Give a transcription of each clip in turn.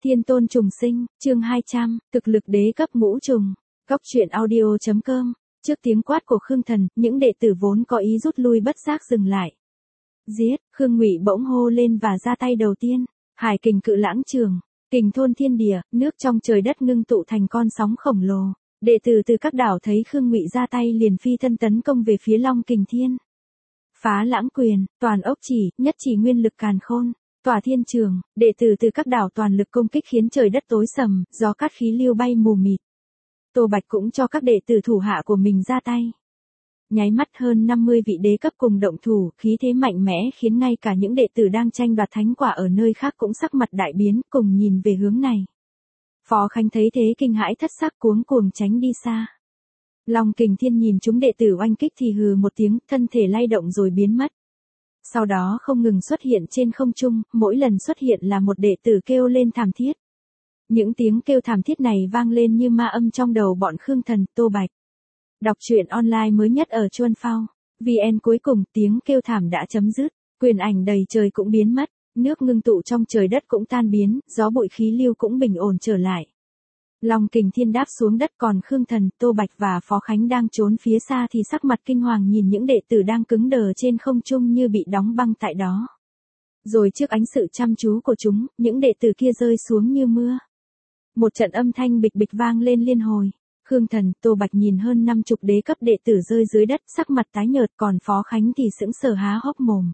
Thiên tôn trùng sinh, chương 200, thực lực đế cấp ngũ trùng. Góc truyện audio.com. Trước tiếng quát của Khương Thần, những đệ tử vốn có ý rút lui bất giác dừng lại. Giết, Khương Ngụy bỗng hô lên và ra tay đầu tiên. Hải kình cự lãng trường, kình thôn thiên địa, nước trong trời đất ngưng tụ thành con sóng khổng lồ. Đệ tử từ các đảo thấy Khương Ngụy ra tay liền phi thân tấn công về phía Long Kình Thiên. Phá lãng quyền, toàn ốc chỉ, nhất chỉ nguyên lực càn khôn. Tỏa thiên trường, đệ tử từ các đảo toàn lực công kích khiến trời đất tối sầm, gió cát khí lưu bay mù mịt. Tô Bạch cũng cho các đệ tử thủ hạ của mình ra tay. Nháy mắt hơn 50 vị đế cấp cùng động thủ, khí thế mạnh mẽ khiến ngay cả những đệ tử đang tranh đoạt thánh quả ở nơi khác cũng sắc mặt đại biến, cùng nhìn về hướng này. Phó Khánh thấy thế kinh hãi thất sắc cuống cuồng tránh đi xa. Long Kình Thiên nhìn chúng đệ tử oanh kích thì hừ một tiếng, thân thể lay động rồi biến mất. Sau đó không ngừng xuất hiện trên không trung, mỗi lần xuất hiện là một đệ tử kêu lên thảm thiết. Những tiếng kêu thảm thiết này vang lên như ma âm trong đầu bọn Khương Thần, Tô Bạch. Đọc truyện online mới nhất ở Chuan Phao. VN cuối cùng tiếng kêu thảm đã chấm dứt, quyền ảnh đầy trời cũng biến mất, nước ngưng tụ trong trời đất cũng tan biến, gió bụi khí lưu cũng bình ổn trở lại. Long Kình Thiên đáp xuống đất còn Khương Thần, Tô Bạch và Phó Khánh đang trốn phía xa thì sắc mặt kinh hoàng nhìn những đệ tử đang cứng đờ trên không trung như bị đóng băng tại đó. Rồi trước ánh sự chăm chú của chúng, những đệ tử kia rơi xuống như mưa. Một trận âm thanh bịch bịch vang lên liên hồi. Khương Thần, Tô Bạch nhìn hơn 50 đế cấp đệ tử rơi dưới đất, sắc mặt tái nhợt, còn Phó Khánh thì sững sờ há hốc mồm.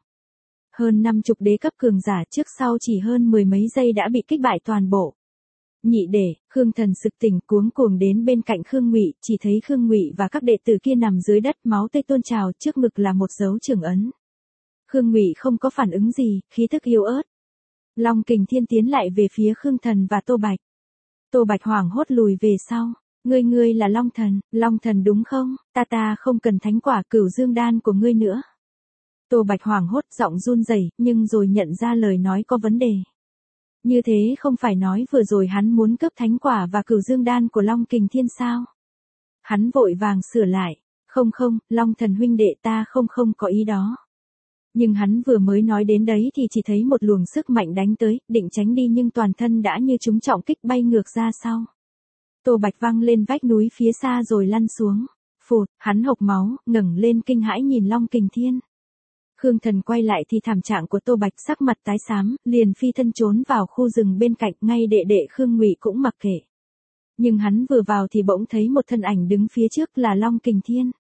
Hơn 50 đế cấp cường giả trước sau chỉ hơn mười mấy giây đã bị kích bại toàn bộ. Nhị đệ, Khương Thần sực tỉnh cuống cuồng đến bên cạnh Khương Ngụy, chỉ thấy Khương Ngụy và các đệ tử kia nằm dưới đất, máu tươi tuôn trào, trước ngực là một dấu trưởng ấn. Khương Ngụy không có phản ứng gì, khí tức yếu ớt. Long Kình Thiên tiến lại về phía Khương Thần và Tô Bạch. Tô Bạch hoảng hốt lùi về sau. Ngươi là Long Thần đúng không? Ta không cần thánh quả Cửu Dương đan của ngươi nữa. Tô Bạch hoảng hốt giọng run rẩy, nhưng rồi nhận ra lời nói có vấn đề. Như thế không phải nói vừa rồi hắn muốn cướp thánh quả và Cửu Dương đan của Long Kình Thiên sao? Hắn vội vàng sửa lại. Không, Long Thần huynh đệ ta không có ý đó. Nhưng hắn vừa mới nói đến đấy thì chỉ thấy một luồng sức mạnh đánh tới, định tránh đi nhưng toàn thân đã như trúng trọng kích bay ngược ra sau. Tô Bạch văng lên vách núi phía xa rồi lăn xuống. Phụt, hắn hộc máu, ngẩng lên kinh hãi nhìn Long Kình Thiên. Khương Thần quay lại thì thảm trạng của Tô Bạch sắc mặt tái xám, liền phi thân trốn vào khu rừng bên cạnh, ngay đệ đệ Khương Ngụy cũng mặc kệ. Nhưng hắn vừa vào thì bỗng thấy một thân ảnh đứng phía trước là Long Kình Thiên.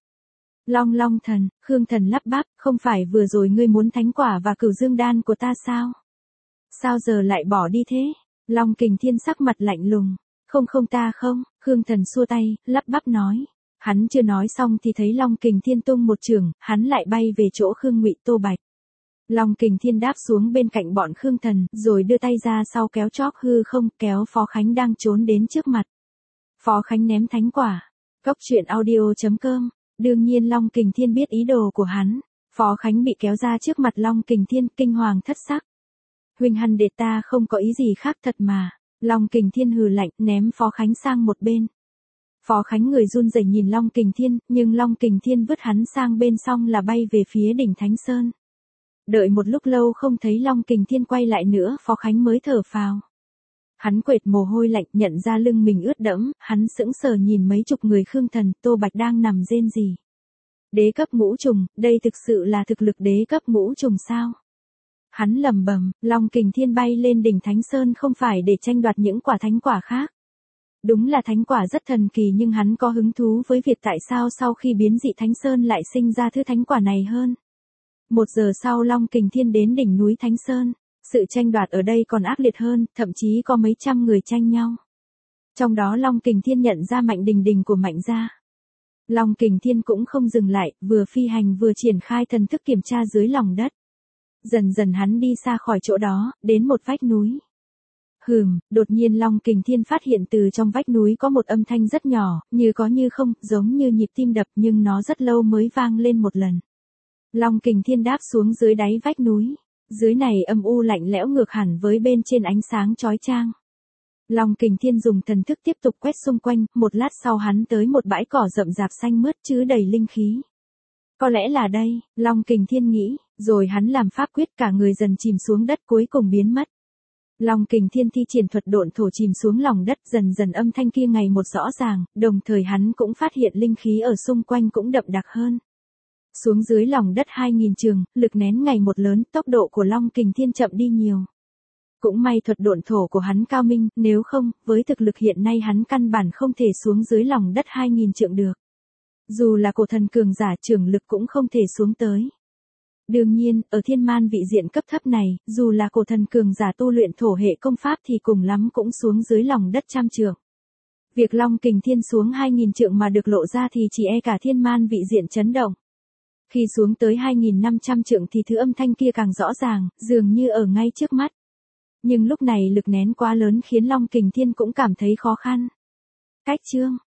Long Thần, Khương Thần lắp bắp, không phải vừa rồi ngươi muốn thánh quả và Cửu Dương đan của ta sao? Sao giờ lại bỏ đi thế? Long Kình Thiên sắc mặt lạnh lùng. Không ta không, Khương Thần xua tay, lắp bắp nói. Hắn chưa nói xong thì thấy Long Kình Thiên tung một chưởng, hắn lại bay về chỗ Khương Ngụy, Tô Bạch. Long Kình Thiên đáp xuống bên cạnh bọn Khương Thần, rồi đưa tay ra sau kéo chóp hư không, kéo Phó Khánh đang trốn đến trước mặt. Phó Khánh ném thánh quả. Góc truyện audio.com. Đương nhiên Long Kình Thiên biết ý đồ của hắn. Phó Khánh bị kéo ra trước mặt Long Kình Thiên, kinh hoàng thất sắc. Huynh hằn đệ ta không có ý gì khác thật mà. Long Kình Thiên hừ lạnh, ném Phó Khánh sang một bên. Phó Khánh người run rẩy nhìn Long Kình Thiên, nhưng Long Kình Thiên vứt hắn sang bên xong là bay về phía đỉnh Thánh Sơn. Đợi một lúc lâu không thấy Long Kình Thiên quay lại nữa, Phó Khánh mới thở phào. Hắn quệt mồ hôi lạnh, nhận ra lưng mình ướt đẫm, hắn sững sờ nhìn mấy chục người Khương Thần, Tô Bạch đang nằm rên rỉ. Đế cấp ngũ trùng, đây thực sự là thực lực đế cấp ngũ trùng sao? Hắn lẩm bẩm, Long Kình Thiên bay lên đỉnh Thánh Sơn không phải để tranh đoạt những quả thánh quả khác. Đúng là thánh quả rất thần kỳ nhưng hắn có hứng thú với việc tại sao sau khi biến dị Thánh Sơn lại sinh ra thứ thánh quả này hơn. 1 giờ sau Long Kình Thiên đến đỉnh núi Thánh Sơn. Sự tranh đoạt ở đây còn ác liệt hơn, thậm chí có mấy trăm người tranh nhau. Trong đó Long Kình Thiên nhận ra Mạnh Đình Đình của Mạnh gia. Long Kình Thiên cũng không dừng lại, vừa phi hành vừa triển khai thần thức kiểm tra dưới lòng đất. Dần dần hắn đi xa khỏi chỗ đó, đến một vách núi. Đột nhiên Long Kình Thiên phát hiện từ trong vách núi có một âm thanh rất nhỏ, như có như không, giống như nhịp tim đập nhưng nó rất lâu mới vang lên một lần. Long Kình Thiên đáp xuống dưới đáy vách núi. Dưới này âm u lạnh lẽo ngược hẳn với bên trên ánh sáng chói chang. Long Kình Thiên dùng thần thức tiếp tục quét xung quanh, một lát sau hắn tới một bãi cỏ rậm rạp xanh mướt chứa đầy linh khí. Có lẽ là đây, Long Kình Thiên nghĩ, rồi hắn làm pháp quyết cả người dần chìm xuống đất cuối cùng biến mất. Long Kình Thiên thi triển thuật độn thổ chìm xuống lòng đất, dần dần âm thanh kia ngày một rõ ràng, đồng thời hắn cũng phát hiện linh khí ở xung quanh cũng đậm đặc hơn. Xuống dưới lòng đất 2000 trường, lực nén ngày một lớn, tốc độ của Long Kình Thiên chậm đi nhiều. Cũng may thuật độn thổ của hắn cao minh, nếu không, với thực lực hiện nay hắn căn bản không thể xuống dưới lòng đất 2000 trượng được. Dù là cổ thần cường giả trưởng lực cũng không thể xuống tới. Đương nhiên, ở thiên man vị diện cấp thấp này, dù là cổ thần cường giả tu luyện thổ hệ công pháp thì cùng lắm cũng xuống dưới lòng đất 100 trượng. Việc Long Kình Thiên xuống 2000 trượng mà được lộ ra thì chỉ e cả thiên man vị diện chấn động. Khi xuống tới 2500 trượng thì thứ âm thanh kia càng rõ ràng, dường như ở ngay trước mắt. Nhưng lúc này lực nén quá lớn khiến Long Kình Thiên cũng cảm thấy khó khăn. Cách chương